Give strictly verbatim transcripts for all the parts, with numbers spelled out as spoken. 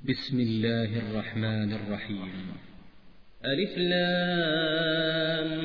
بسم الله الرحمن الرحيم. ألف لام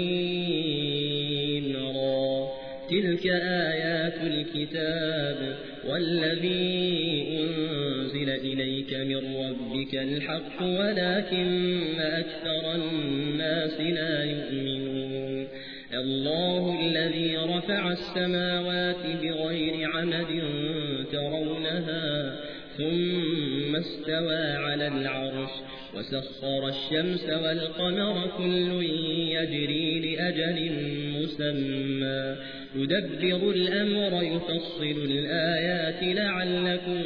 ميم را، تلك آيات الكتاب والذي أنزل إليك من ربك الحق ولكن أكثر الناس لا يؤمنون. الله الذي رفع السماوات بغير عمد ترونها ثم استوى على العرش وسخر الشمس والقمر كل يجري لأجل مسمى يدبر الأمر يفصل الآيات لعلكم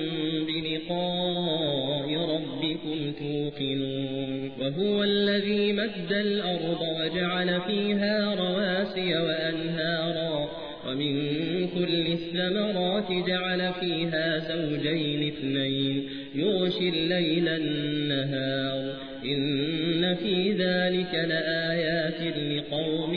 بلقاء ربكم توقنون. وهو الذي مد الأرض وجعل فيها رواسي وأنهارا ومن كل الثمرات جعل فيها زوجين اثنين يغشي الليل النهار إن في ذلك لآيات لقوم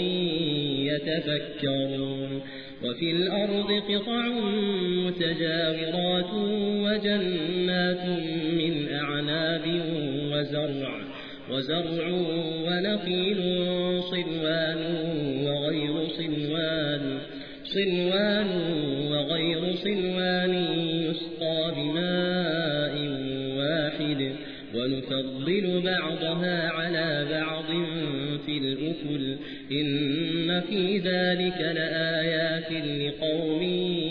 يتفكرون. وفي الأرض قطع متجاورات وجنات من أعناب وزرع وزرع ونخيل صنوان وغير صنوان صنوان وغير صنوان يسقى بماء واحد ونفضل بعضها على بعض في الأكل إن في ذلك لآيات لقوم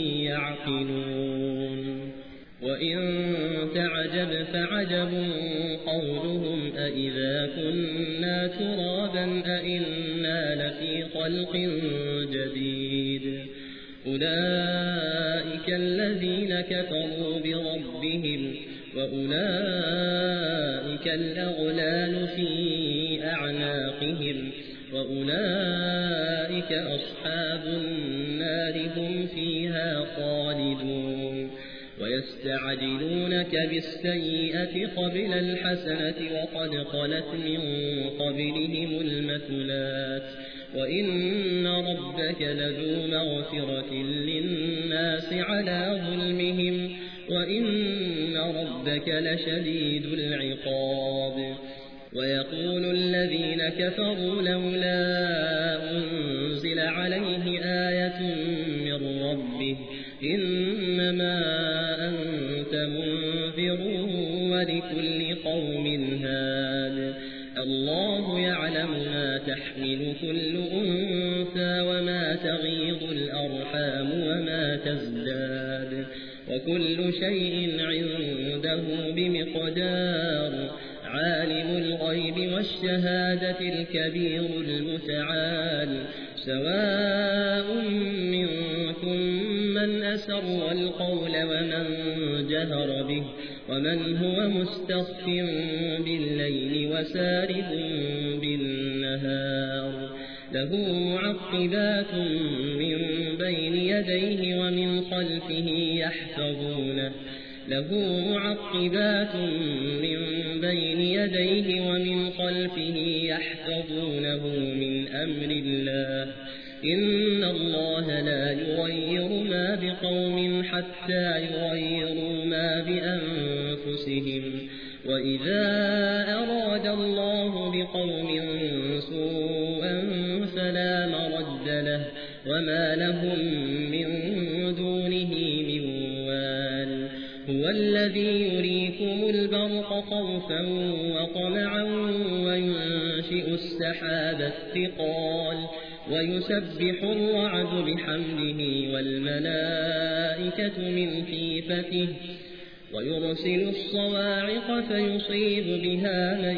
يعقلون. وإن تعجب فعجب قولهم أإذا كنا ترابا أإنا لفي خلق جديد. أولئك الذين كفروا بربهم وأولئك الأغلال في أعناقهم وأولئك أصحاب النار هم فيها خالدون. ويستعجلونك بالسيئة قبل الحسنة وقد خلت من قبلهم المثلات وإن ربك لذو مغفرة للناس على ظلمهم وإن ربك لشديد العقاب. ويقول الذين كفروا لولا أنزل عليه آية من ربه إنما أنت منذر ولكل قوم هاد. الله يعلم ما تحمل كل أنثى وما تغيض الأرحام وما تزداد وكل شيء عنده بمقدار. عالم الغيب والشهادة الكبير المتعال. سواء منكم من أسر القول ومن جهر به ومن هو مستخف بالليل وسارب بالنهار. له معقبات من بين يديه ومن خلفه يحفظونه له معقبات من بين يديه ومن خلفه يحفظونه من أمر الله. إن الله لا يغير ما بقوم حتى يغيروا ما بأنفسهم. وإذا أراد الله بقوم سوءا فلا مرد له وما لهم من دونه من وال. هو الذي يريكم البرق خوفا وطمعا وينشئ السحاب الثقال ويسبح الرعد بحمده والملائكة من خيفته ويرسل الصواعق فيصيب بها من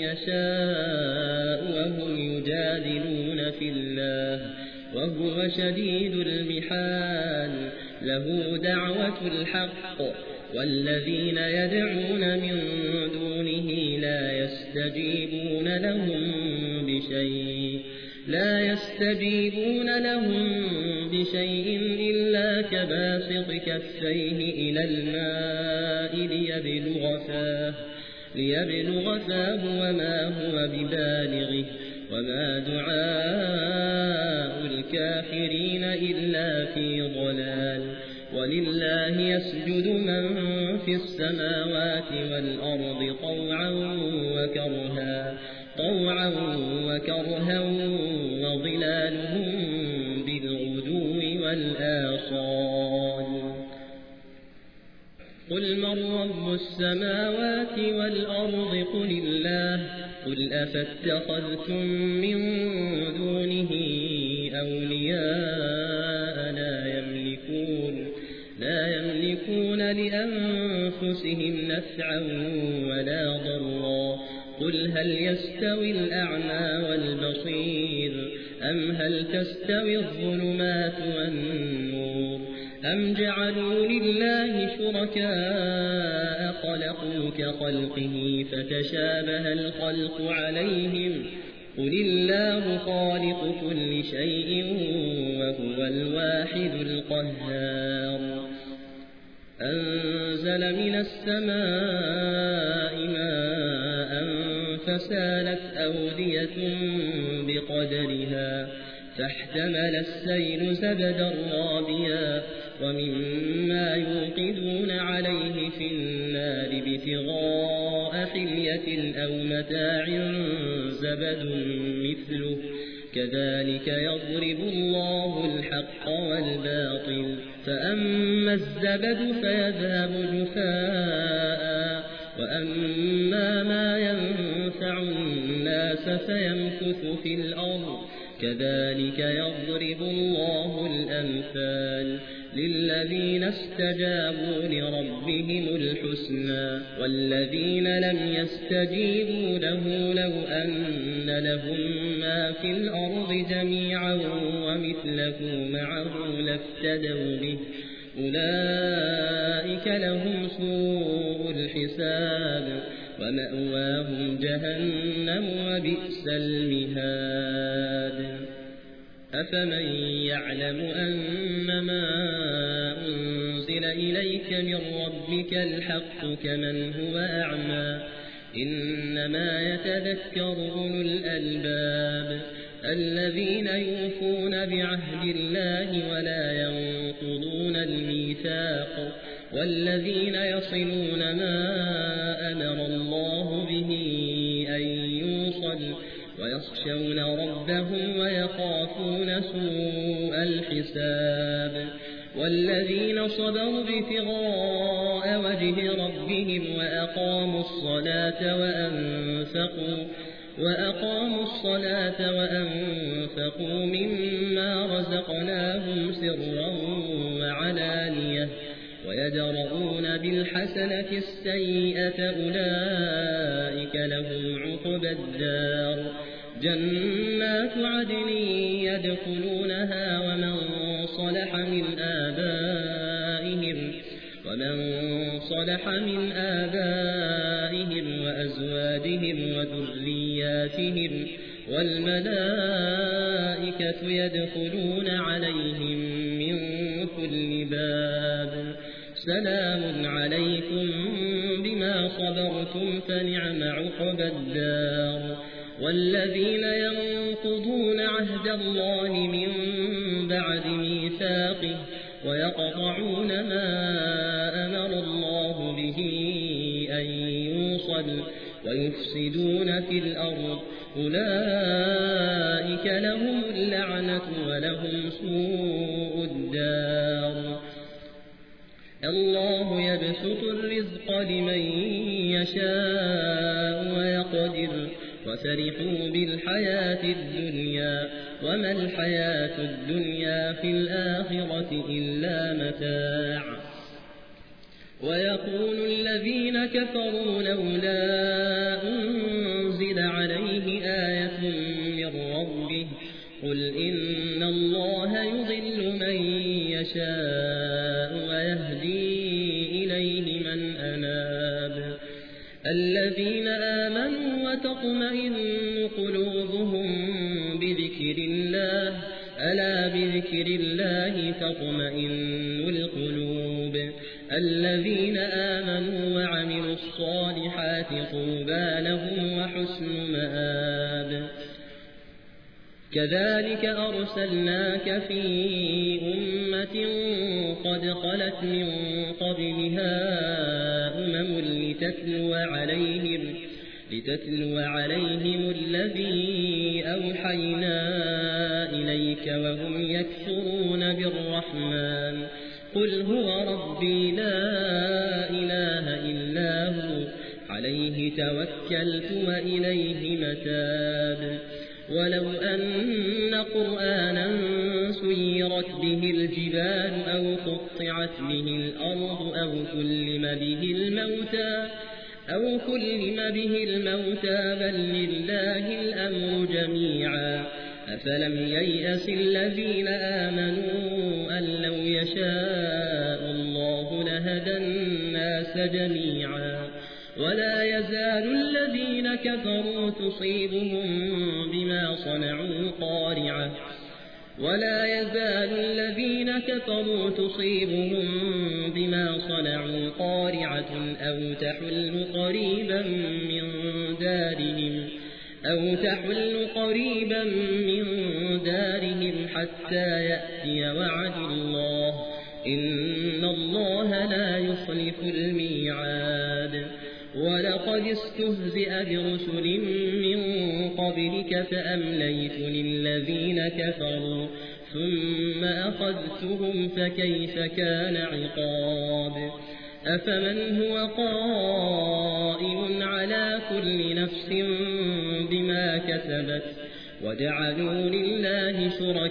يشاء وهم يجادلون في الله وهو شديد المحال. له دعوة الحق والذين يدعون من دونه لا يستجيبون لهم بشيء لا يستجيبون لهم بشيء إلا كباسط كفيه إلى الماء ليبلغ فاه ليبلغ فاه وما هو ببالغه وما دعاء الكافرين إلا في ضلال. ولله يسجد من في السماوات والأرض طوعا وكرها طوعا وكرها وظلالهم بالغدو والآصال قل من رب السماوات والأرض قل الله قل أفاتخذتم من دونه أولياء لا يملكون لا يملكون لأنفسهم نفعا ولا ضرا قل هل يستوي الأعمى والبصير أم هل تستوي الظلمات والنور أم جعلوا لله شركاء خلقوا كخلقه فتشابه الخلق عليهم قل الله خالق كل شيء وهو الواحد القهار أنزل من السماء ماء فسالت أودية بقدرها فاحتمل السيل زبدا رابيا ومما يوقدون عليه في النار ابتغاء حلية أو متاع زبد مثله كذلك يضرب الله الحق والباطل فأما الزبد فيذهب جفاء وأما ما ينفع الناس فيمكث في الأرض كذلك يضرب الله الأمثال للذين استجابوا لربهم الحسنى والذين لم يستجيبوا له لو أن لهم ما في الأرض جميعا ومثله معه لافتدوا به أولئك لهم سوء الحساب ومأواهم جهنم وبئس المهاد أفمن يعلم أنما أنزل إليك من ربك الحق كمن هو أعمى إنما يتذكر أولو الألباب الذين يوفون بعهد الله ولا ينقضون الميثاق والذين يصلون ما أمر الله به أن يوصل ويخشون ربهم ويخافون سوء الحساب والذين صبروا ابتغاء وجه ربهم وأقاموا الصلاة وأنفقوا وأقاموا الصلاة وأنفقوا مما رزقناهم سرا وعلانية ويدرؤون بالحسنة السيئة أولئك لهم عقبى الدار جنات عدن يدخلونها ومن صلح من آبائهم ومن صلح من آبائهم وأزواجهم وذرياتهم والملائكة يدخلون عليهم من كل باب سلام عليكم بما صبرتم فنعم عقبى الدار والذين ينقضون عهد الله من بعد ميثاقه ويقطعون ما أمر الله به أن يوصل ويفسدون في الأرض أولئك لهم اللعنة ولهم سوء الدار الله يبسط الرزق لمن يشاء ويقدر وفرحوا بالحياة الدنيا وما الحياة الدنيا في الآخرة إلا متاع ويقول الذين كفروا لولا أنزل عليه آية من ربه قل إن الله يضل من يشاء ويهدي إليه من أناب الذين آمنوا وتطمئن قلوبهم بذكر الله ألا بذكر الله تطمئن القلوب الذين آمنوا وعملوا الصالحات طوبى لهم وحسن مآب كذلك أرسلناك في أمة قد خلت من قبلها أمم لتتلو عليهم, لتتلو عليهم الذي أوحينا إليك وهم يكفرون بالرحمن قل هو ربي لا إله إلا هو عليه توكلت وإليه متاب ولو أن قرآنا سيرت به الجبال أو قطعت به الأرض أو كلم به الموتى أو كلم به الموتى بل لله الأمر جميعا أفلم ييأس الذين آمنوا أن لو يشاء الله لهدى الناس جميعا ولا يزال الذين كفروا تصيبهم بما صنعوا قارعة ولا يزال الذين كفروا تصيبهم بما صنعوا قارعة أو تحل قريبا من دارهم أو تحل قريبا من دارهم حتى يأتي وعد الله إن الله لا يخلف الميعاد ولقد استهزئ برسل من قبلك فأمليت للذين كفروا ثم أخذتهم فكيف كان عقاب أفمن هو قائم على كل نفس بما كسبت وجعلوا لله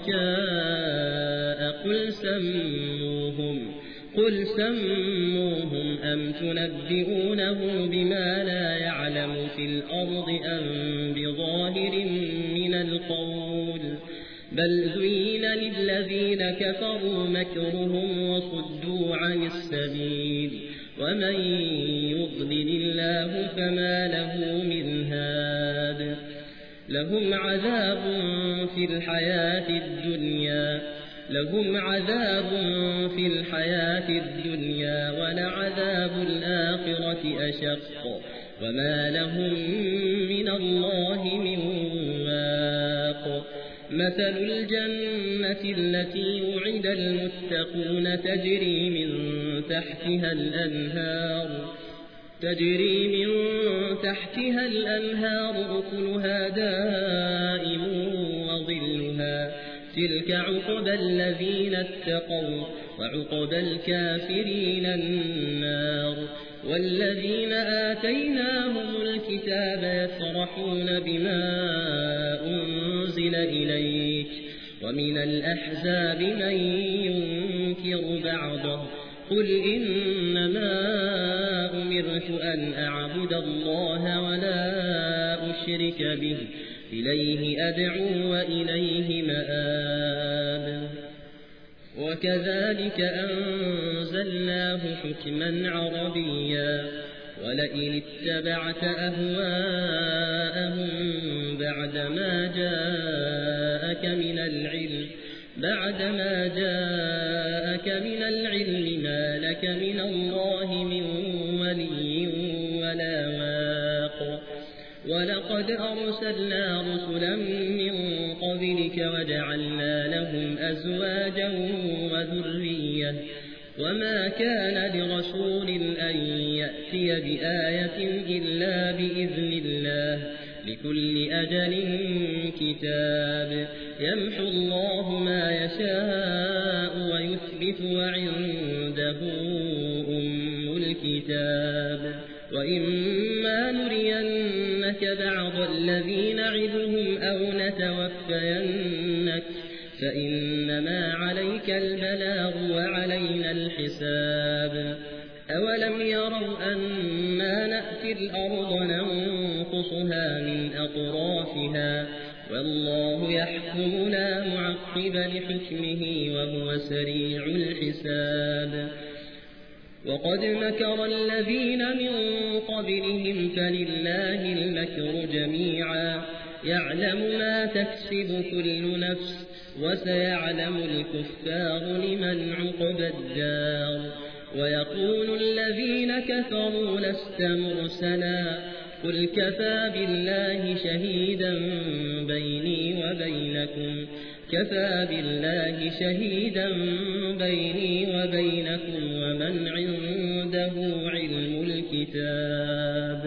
شركاء قل سموهم قل سموهم أم تنبئونه بما لا يعلم في الأرض أم بظاهر من القول بل زين للذين كفروا مكرهم وصدوا عن السبيل ومن يضلل الله فما له من هاد لهم عذاب في الحياة الدنيا لهم عذاب في الحياة الدنيا ولعذاب الآخرة أشق وما لهم من الله من واق مثل الجنة التي وعد المتقون تجري من تحتها الأنهار تجري من تحتها الأنهار أكلها دائم وظلها تلك عقبى الذين اتقوا وعقبى الكافرين النار والذين آتيناهم الكتاب يفرحون بما أنزل إليك ومن الأحزاب من ينكر بعضه قل إنما أمرت أن أعبد الله ولا أشرك به إليه أدعو وإليه مآب وكذلك أنزلناه حكما عربيا ولئن اتبعت أهواءهم بعدما جاءك من العلم بعدما جاءك من العلم ما لك من الله من ولي ولا واق ولقد أرسلنا رسلا من قبلك وجعلنا لهم أزواجا وذرية وما كان لرسول أن يأتي بآية إلا بإذن الله لكل أجل كتاب يمحو الله ما يشاء ويثبت وعنده أم الكتاب وإما نرينك بعض الذي نعدهم أو نتوفينك فإنما عليك البلاغ وعلينا الحساب أولم يروا أنا نأتي الأرض ننقصها من أطرافها والله يحكم لا معقب لحكمه وهو سريع الحساب وقد مكر الذين من قبلهم فلله المكر جميعا يعلم ما تكسب كل نفس وسيعلم الكفار لمن عقبى الدار ويقول الذين كفروا لست مرسلا قل كفى بالله شهيدا بيني وبينكم كفى بالله شهيدا بيني وبينكم ومن عنده علم الكتاب